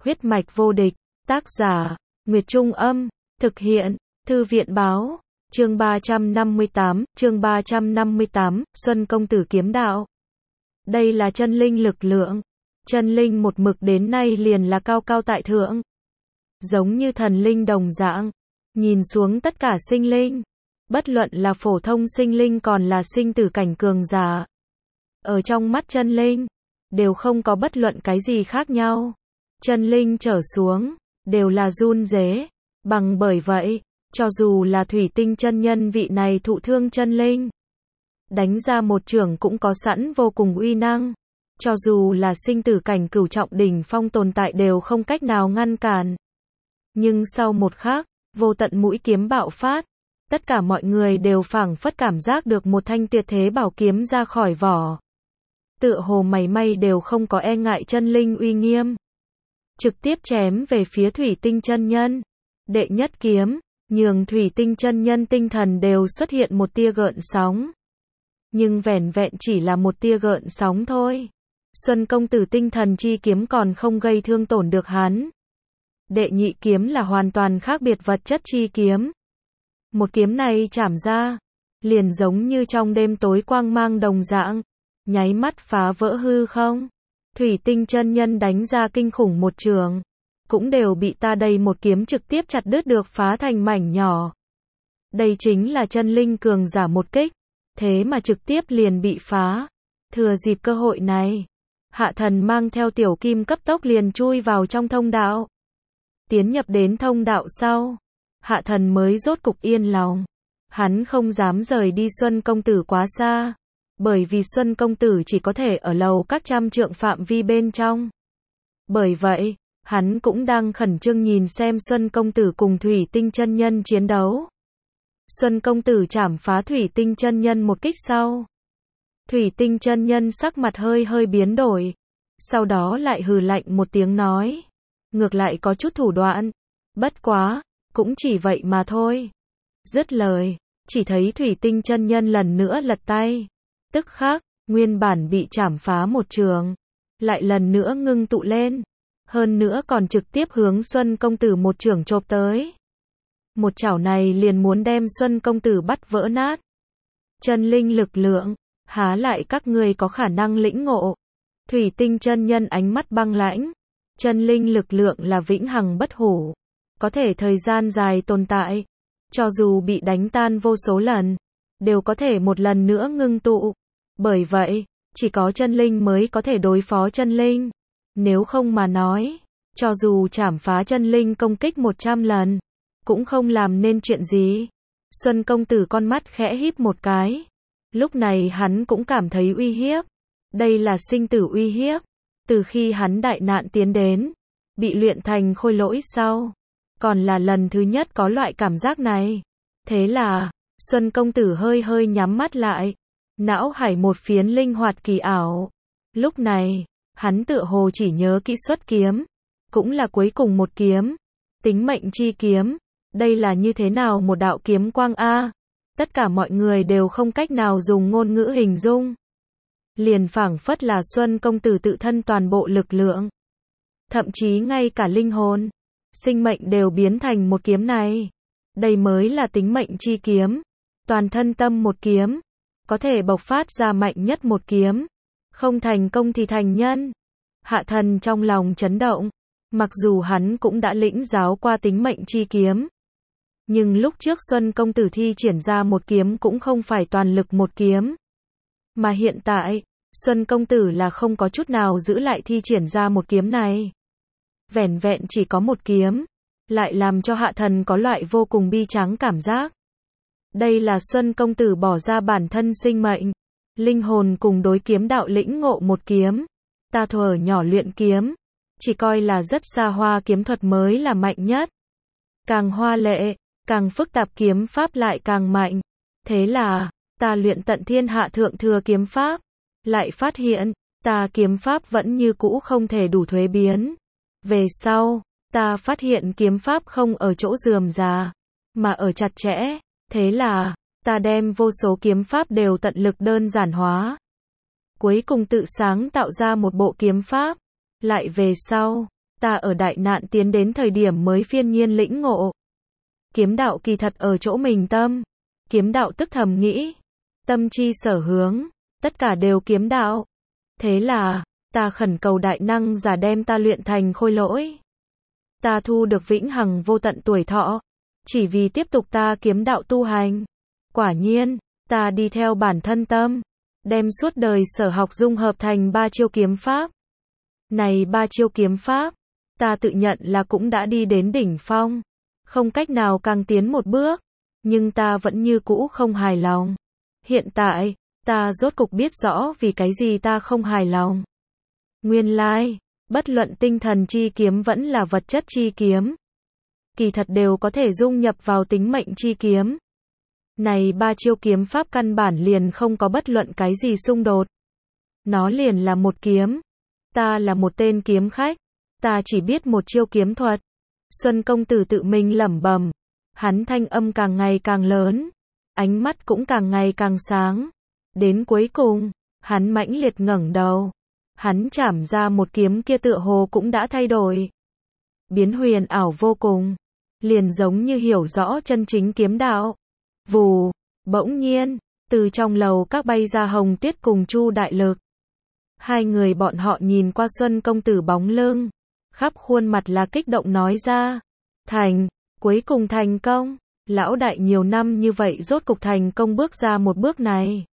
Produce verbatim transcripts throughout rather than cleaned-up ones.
Huyết mạch vô địch, tác giả, Nguyệt Trung Âm, thực hiện, Thư viện Báo, chương ba trăm năm mươi tám, chương ba trăm năm mươi tám, Xuân Công Tử kiếm đạo. Đây là chân linh lực lượng. Chân linh một mực đến nay liền là cao cao tại thượng. Giống như thần linh đồng dạng, nhìn xuống tất cả sinh linh. Bất luận là phổ thông sinh linh còn là sinh tử cảnh cường giả. Ở trong mắt chân linh, đều không có bất luận cái gì khác nhau. Chân linh trở xuống, đều là run rế. Bằng bởi vậy, cho dù là thủy tinh chân nhân vị này thụ thương chân linh, đánh ra một chưởng cũng có sẵn vô cùng uy năng. Cho dù là sinh tử cảnh cửu trọng đỉnh phong tồn tại đều không cách nào ngăn cản. Nhưng sau một khắc, vô tận mũi kiếm bạo phát. Tất cả mọi người đều phảng phất cảm giác được một thanh tuyệt thế bảo kiếm ra khỏi vỏ. Tựa hồ mảy may đều không có e ngại chân linh uy nghiêm. Trực tiếp chém về phía thủy tinh chân nhân. Đệ nhất kiếm, nhường thủy tinh chân nhân tinh thần đều xuất hiện một tia gợn sóng. Nhưng vẻn vẹn chỉ là một tia gợn sóng thôi. Xuân Công Tử tinh thần chi kiếm còn không gây thương tổn được hắn. Đệ nhị kiếm là hoàn toàn khác biệt vật chất chi kiếm. Một kiếm này chảm ra, liền giống như trong đêm tối quang mang đồng dạng, nháy mắt phá vỡ hư không. Thủy tinh chân nhân đánh ra kinh khủng một trường, cũng đều bị ta đây một kiếm trực tiếp chặt đứt được phá thành mảnh nhỏ. Đây chính là chân linh cường giả một kích, thế mà trực tiếp liền bị phá. Thừa dịp cơ hội này, Hạ Thần mang theo tiểu kim cấp tốc liền chui vào trong thông đạo. Tiến nhập đến thông đạo sau, Hạ Thần mới rốt cục yên lòng. Hắn không dám rời đi Xuân Công Tử quá xa, bởi vì Xuân Công Tử chỉ có thể ở lầu các trăm trượng phạm vi bên trong. Bởi vậy, hắn cũng đang khẩn trương nhìn xem Xuân Công Tử cùng Thủy Tinh chân nhân chiến đấu. Xuân Công Tử chảm phá Thủy Tinh chân nhân một kích sau. Thủy Tinh chân nhân sắc mặt hơi hơi biến đổi, sau đó lại hừ lạnh một tiếng nói, ngược lại có chút thủ đoạn, bất quá, cũng chỉ vậy mà thôi. Dứt lời, chỉ thấy Thủy Tinh chân nhân lần nữa lật tay, tức khắc, nguyên bản bị chảm phá một trường, lại lần nữa ngưng tụ lên, hơn nữa còn trực tiếp hướng Xuân Công Tử một chưởng chộp tới. Một chảo này liền muốn đem Xuân Công Tử bắt vỡ nát. Chân linh lực lượng, há lại các ngươi có khả năng lĩnh ngộ. Thủy Tinh chân nhân ánh mắt băng lãnh. Chân linh lực lượng là vĩnh hằng bất hủ, có thể thời gian dài tồn tại, cho dù bị đánh tan vô số lần, đều có thể một lần nữa ngưng tụ. Bởi vậy, chỉ có chân linh mới có thể đối phó chân linh. Nếu không mà nói, cho dù chảm phá chân linh công kích một trăm lần, cũng không làm nên chuyện gì. Xuân Công Tử con mắt khẽ híp một cái. Lúc này hắn cũng cảm thấy uy hiếp. Đây là sinh tử uy hiếp. Từ khi hắn đại nạn tiến đến, bị luyện thành khôi lỗi sau, còn là lần thứ nhất có loại cảm giác này. Thế là, Xuân Công Tử hơi hơi nhắm mắt lại, não hải một phiến linh hoạt kỳ ảo. Lúc này, hắn tựa hồ chỉ nhớ kỹ xuất kiếm, cũng là cuối cùng một kiếm, tính mệnh chi kiếm. Đây là như thế nào một đạo kiếm quang a? Tất cả mọi người đều không cách nào dùng ngôn ngữ hình dung. Liền phảng phất là Xuân Công Tử tự thân toàn bộ lực lượng, thậm chí ngay cả linh hồn, sinh mệnh đều biến thành một kiếm này. Đây mới là tính mệnh chi kiếm, toàn thân tâm một kiếm, có thể bộc phát ra mạnh nhất một kiếm, không thành công thì thành nhân. Hạ Thần trong lòng chấn động, mặc dù hắn cũng đã lĩnh giáo qua tính mệnh chi kiếm, nhưng lúc trước Xuân Công Tử thi triển ra một kiếm cũng không phải toàn lực một kiếm. Mà hiện tại, Xuân Công Tử là không có chút nào giữ lại thi triển ra một kiếm này. Vẻn vẹn chỉ có một kiếm, lại làm cho Hạ Thần có loại vô cùng bi tráng cảm giác. Đây là Xuân Công Tử bỏ ra bản thân sinh mệnh, linh hồn cùng đối kiếm đạo lĩnh ngộ một kiếm. Ta thuở nhỏ luyện kiếm, chỉ coi là rất xa hoa kiếm thuật mới là mạnh nhất. Càng hoa lệ, càng phức tạp kiếm pháp lại càng mạnh. Thế là, ta luyện tận thiên hạ thượng thừa kiếm pháp, lại phát hiện, ta kiếm pháp vẫn như cũ không thể đủ thuế biến. Về sau, ta phát hiện kiếm pháp không ở chỗ rườm rà, mà ở chặt chẽ. Thế là, ta đem vô số kiếm pháp đều tận lực đơn giản hóa. Cuối cùng tự sáng tạo ra một bộ kiếm pháp. Lại về sau, Ta ở đại nạn tiến đến thời điểm mới phiên nhiên lĩnh ngộ. Kiếm đạo kỳ thật ở chỗ mình tâm. Kiếm đạo tức thầm nghĩ. Tâm chi sở hướng, tất cả đều kiếm đạo. Thế là, ta khẩn cầu đại năng giả đem ta luyện thành khôi lỗi. Ta thu được vĩnh hằng vô tận tuổi thọ. Chỉ vì tiếp tục ta kiếm đạo tu hành. Quả nhiên, ta đi theo bản thân tâm. Đem suốt đời sở học dung hợp thành ba chiêu kiếm pháp. Này ba chiêu kiếm pháp, ta tự nhận là cũng đã đi đến đỉnh phong. Không cách nào càng tiến một bước. Nhưng ta vẫn như cũ không hài lòng. Hiện tại, ta rốt cục biết rõ vì cái gì ta không hài lòng. Nguyên lai, bất luận tinh thần chi kiếm vẫn là vật chất chi kiếm. Kỳ thật đều có thể dung nhập vào tính mệnh chi kiếm. Này ba chiêu kiếm pháp căn bản liền không có bất luận cái gì xung đột. Nó liền là một kiếm. Ta là một tên kiếm khách. Ta chỉ biết một chiêu kiếm thuật. Xuân công tử tự mình lẩm bẩm. Hắn thanh âm càng ngày càng lớn. Ánh mắt cũng càng ngày càng sáng. Đến cuối cùng, hắn mãnh liệt ngẩng đầu. Hắn chảm ra một kiếm kia tựa hồ cũng đã thay đổi. Biến huyền ảo vô cùng. Liền giống như hiểu rõ chân chính kiếm đạo. Vù, bỗng nhiên, từ trong lầu các bay ra Hồng Tuyết cùng Chu Đại Lực. Hai người bọn họ nhìn qua Xuân công tử bóng lưng. Khắp khuôn mặt là kích động nói ra. Thành, cuối cùng thành công. Lão đại nhiều năm như vậy rốt cục thành công bước ra một bước này.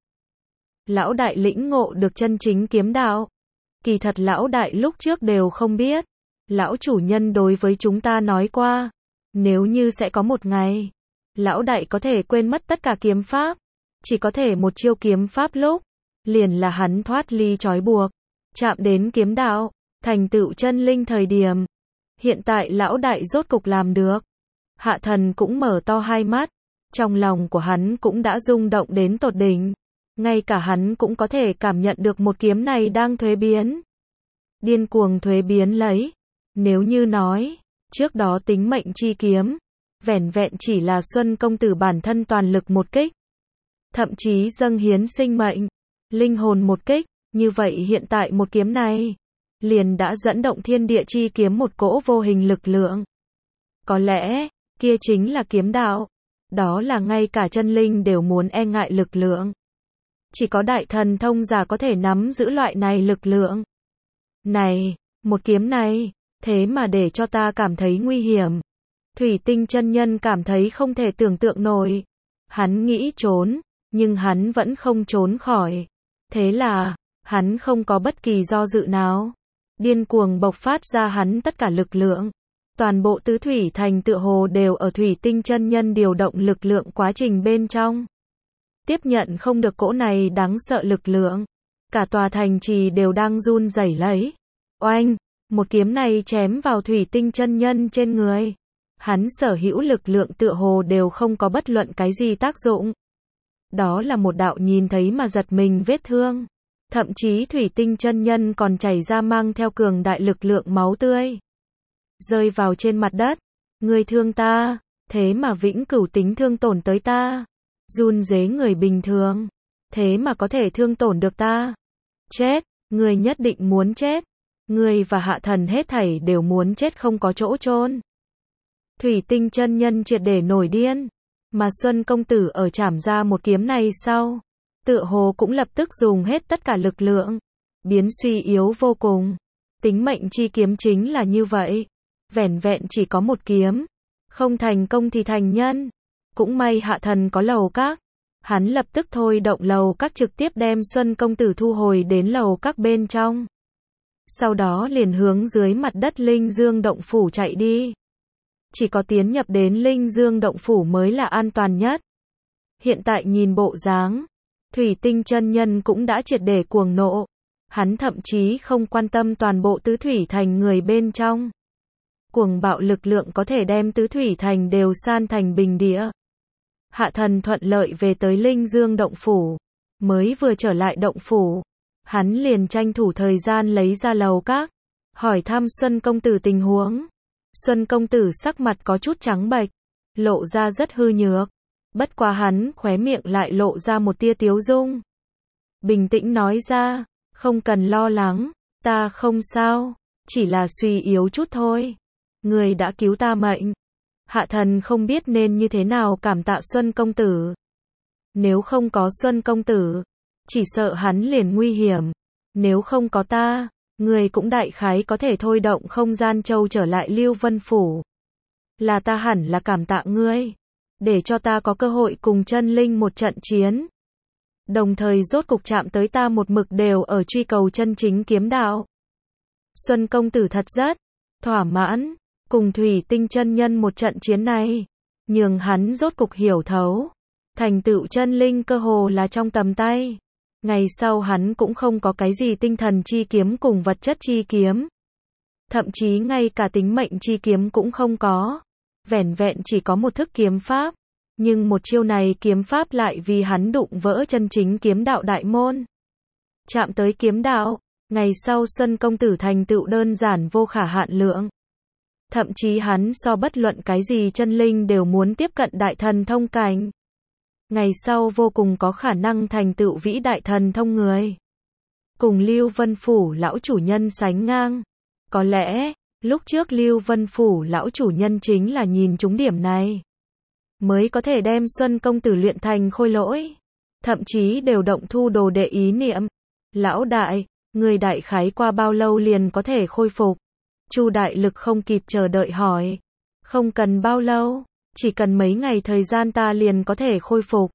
Lão đại lĩnh ngộ được chân chính kiếm đạo. Kỳ thật lão đại lúc trước đều không biết. Lão chủ nhân đối với chúng ta nói qua. Nếu như sẽ có một ngày, lão đại có thể quên mất tất cả kiếm pháp. Chỉ có thể một chiêu kiếm pháp lúc. Liền là hắn thoát ly trói buộc. Chạm đến kiếm đạo. Thành tựu chân linh thời điểm. Hiện tại lão đại rốt cục làm được. Hạ thần cũng mở to hai mắt. Trong lòng của hắn cũng đã rung động đến tột đỉnh. Ngay cả hắn cũng có thể cảm nhận được một kiếm này đang thuế biến. Điên cuồng thuế biến lấy. Nếu như nói, trước đó tính mệnh chi kiếm, vẻn vẹn chỉ là Xuân công tử bản thân toàn lực một kích. Thậm chí dâng hiến sinh mệnh, linh hồn một kích, như vậy hiện tại một kiếm này, liền đã dẫn động thiên địa chi kiếm một cỗ vô hình lực lượng. Có lẽ, kia chính là kiếm đạo. Đó là ngay cả chân linh đều muốn e ngại lực lượng. Chỉ có đại thần thông giả có thể nắm giữ loại này lực lượng. Này, một kiếm này, thế mà để cho ta cảm thấy nguy hiểm. Thủy Tinh chân nhân cảm thấy không thể tưởng tượng nổi. Hắn nghĩ trốn, nhưng hắn vẫn không trốn khỏi. Thế là, hắn không có bất kỳ do dự nào. Điên cuồng bộc phát ra hắn tất cả lực lượng. Toàn bộ tứ thủy thành tựa hồ đều ở Thủy Tinh chân nhân điều động lực lượng quá trình bên trong. Tiếp nhận không được cỗ này đáng sợ lực lượng. Cả tòa thành trì đều đang run rẩy lấy. Oanh, một kiếm này chém vào Thủy Tinh chân nhân trên người. Hắn sở hữu lực lượng tựa hồ đều không có bất luận cái gì tác dụng. Đó là một đạo nhìn thấy mà giật mình vết thương. Thậm chí Thủy Tinh chân nhân còn chảy ra mang theo cường đại lực lượng máu tươi. Rơi vào trên mặt đất. Ngươi thương ta, thế mà vĩnh cửu tính thương tổn tới ta. Run rế người bình thường, thế mà có thể thương tổn được ta. Chết, ngươi nhất định muốn chết. Ngươi và hạ thần hết thảy đều muốn chết không có chỗ chôn. Thủy Tinh chân nhân triệt để nổi điên. Mà Xuân công tử ở chảm ra một kiếm này sau. Tựa hồ cũng lập tức dùng hết tất cả lực lượng. Biến suy yếu vô cùng. Tính mệnh chi kiếm chính là như vậy. Vẻn vẹn chỉ có một kiếm. Không thành công thì thành nhân. Cũng may hạ thần có lầu các. Hắn lập tức thôi động lầu các trực tiếp đem Xuân công tử thu hồi đến lầu các bên trong. Sau đó liền hướng dưới mặt đất Linh Dương động phủ chạy đi. Chỉ có tiến nhập đến Linh Dương động phủ mới là an toàn nhất. Hiện tại nhìn bộ dáng, Thủy Tinh chân nhân cũng đã triệt để cuồng nộ. Hắn thậm chí không quan tâm toàn bộ tứ thủy thành người bên trong. Cuồng bạo lực lượng có thể đem tứ thủy thành đều san thành bình địa. Hạ thần thuận lợi về tới Linh Dương động phủ. Mới vừa trở lại động phủ. Hắn liền tranh thủ thời gian lấy ra lầu các. Hỏi thăm Xuân công tử tình huống. Xuân công tử sắc mặt có chút trắng bệch. Lộ ra rất hư nhược. Bất quá hắn khóe miệng lại lộ ra một tia tiếu dung. Bình tĩnh nói ra. Không cần lo lắng. Ta không sao. chỉ là suy yếu chút thôi. Người đã cứu ta mệnh. Hạ thần không biết nên như thế nào cảm tạ Xuân công tử. Nếu không có Xuân công tử, chỉ sợ hắn liền nguy hiểm. Nếu không có ta, người cũng đại khái có thể thôi động không gian châu trở lại Lưu Vân Phủ. Là ta hẳn là cảm tạ ngươi, để cho ta có cơ hội cùng chân linh một trận chiến. Đồng thời rốt cục chạm tới ta một mực đều ở truy cầu chân chính kiếm đạo. Xuân công tử thật rất thỏa mãn, cùng Thủy Tinh chân nhân một trận chiến này, nhường hắn rốt cục hiểu thấu. Thành tựu chân linh cơ hồ là trong tầm tay. Ngày sau hắn cũng không có cái gì tinh thần chi kiếm cùng vật chất chi kiếm. Thậm chí ngay cả tính mệnh chi kiếm cũng không có. Vẻn vẹn chỉ có một thức kiếm pháp. Nhưng một chiêu này kiếm pháp lại vì hắn đụng vỡ chân chính kiếm đạo đại môn. Chạm tới kiếm đạo, ngày sau Xuân công tử thành tựu đơn giản vô khả hạn lượng. Thậm chí hắn so bất luận cái gì chân linh đều muốn tiếp cận đại thần thông cảnh. Ngày sau vô cùng có khả năng thành tựu vĩ đại thần thông người. Cùng Lưu Vân Phủ lão chủ nhân sánh ngang. Có lẽ, lúc trước Lưu Vân Phủ lão chủ nhân chính là nhìn trúng điểm này. Mới có thể đem Xuân công tử luyện thành khôi lỗi. Thậm chí đều động thu đồ đệ ý niệm. Lão đại, người đại khái qua bao lâu liền có thể khôi phục? Chu đại lực không kịp chờ đợi hỏi. Không cần bao lâu, chỉ cần mấy ngày thời gian ta liền có thể khôi phục.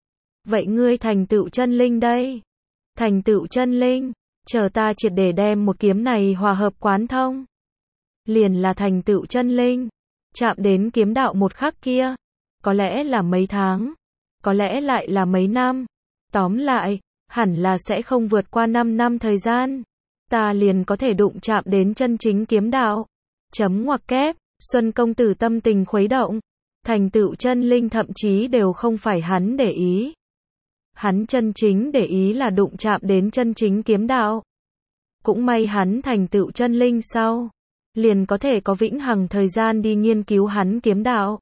Vậy ngươi thành tựu chân linh đây? Thành tựu chân linh, chờ ta triệt để đem một kiếm này hòa hợp quán thông. Liền là thành tựu chân linh, chạm đến kiếm đạo một khắc kia. Có lẽ là mấy tháng, có lẽ lại là mấy năm. Tóm lại, hẳn là sẽ không vượt qua năm năm thời gian. Ta liền có thể đụng chạm đến chân chính kiếm đạo. Chấm ngoặc kép, Xuân công tử tâm tình khuấy động. Thành tựu chân linh thậm chí đều không phải hắn để ý. Hắn chân chính để ý là đụng chạm đến chân chính kiếm đạo. Cũng may hắn thành tựu chân linh sau, liền có thể có vĩnh hằng thời gian đi nghiên cứu hắn kiếm đạo.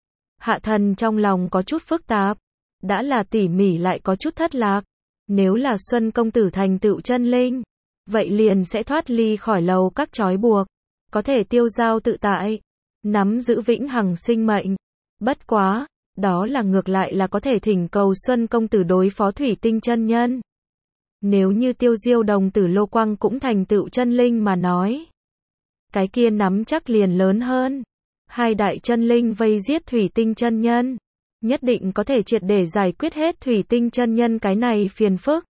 Hạ thần trong lòng có chút phức tạp, đã là tỉ mỉ lại có chút thất lạc. Nếu là Xuân công tử thành tựu chân linh, vậy liền sẽ thoát ly khỏi lầu các trói buộc, có thể tiêu dao tự tại, nắm giữ vĩnh hằng sinh mệnh. Bất quá, đó là ngược lại là có thể thỉnh cầu Xuân công tử đối phó Thủy Tinh chân nhân. Nếu như Tiêu Diêu đồng tử Lô Quang cũng thành tựu chân linh mà nói, cái kia nắm chắc liền lớn hơn. Hai đại chân linh vây giết Thủy Tinh chân nhân, nhất định có thể triệt để giải quyết hết Thủy Tinh chân nhân cái này phiền phức.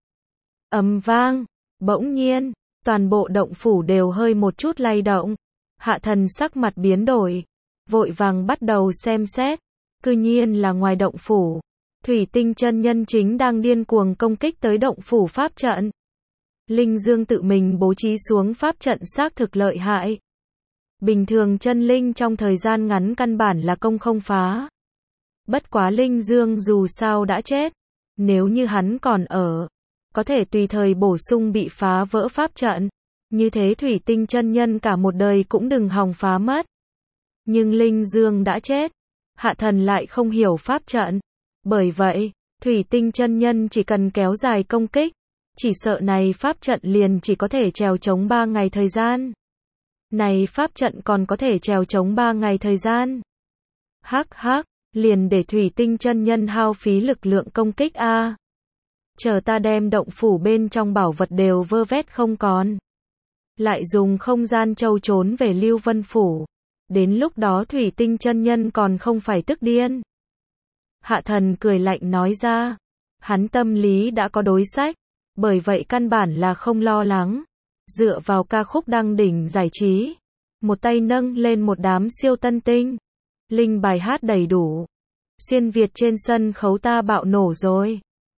Ầm vang, bỗng nhiên, toàn bộ động phủ đều hơi một chút lay động. Hạ thần sắc mặt biến đổi, vội vàng bắt đầu xem xét. Cư nhiên là ngoài động phủ, Thủy Tinh chân nhân chính đang điên cuồng công kích tới động phủ pháp trận. Linh Dương tự mình bố trí xuống pháp trận xác thực lợi hại. Bình thường chân linh trong thời gian ngắn căn bản là công không phá. Bất quá Linh Dương dù sao đã chết, nếu như hắn còn ở, có thể tùy thời bổ sung bị phá vỡ pháp trận. Như thế Thủy Tinh chân nhân cả một đời cũng đừng hòng phá mất. Nhưng Linh Dương đã chết, Hạ thần lại không hiểu pháp trận. Bởi vậy, Thủy Tinh chân nhân chỉ cần kéo dài công kích, chỉ sợ này pháp trận liền chỉ có thể trèo chống ba ngày thời gian. Này pháp trận còn có thể trèo chống ba ngày thời gian. Hắc hắc, liền để Thủy Tinh chân nhân hao phí lực lượng công kích a. À. Chờ ta đem động phủ bên trong bảo vật đều vơ vét không còn. Lại dùng không gian châu trốn về Lưu Vân Phủ. Đến lúc đó Thủy Tinh chân nhân còn không phải tức điên. Hạ thần cười lạnh nói ra. Hắn tâm lý đã có đối sách, bởi vậy căn bản là không lo lắng. Dựa vào ca khúc đăng đỉnh giải trí, một tay nâng lên một đám siêu tân tinh. Linh bài hát đầy đủ. Xuyên Việt trên sân khấu ta bạo nổ rồi.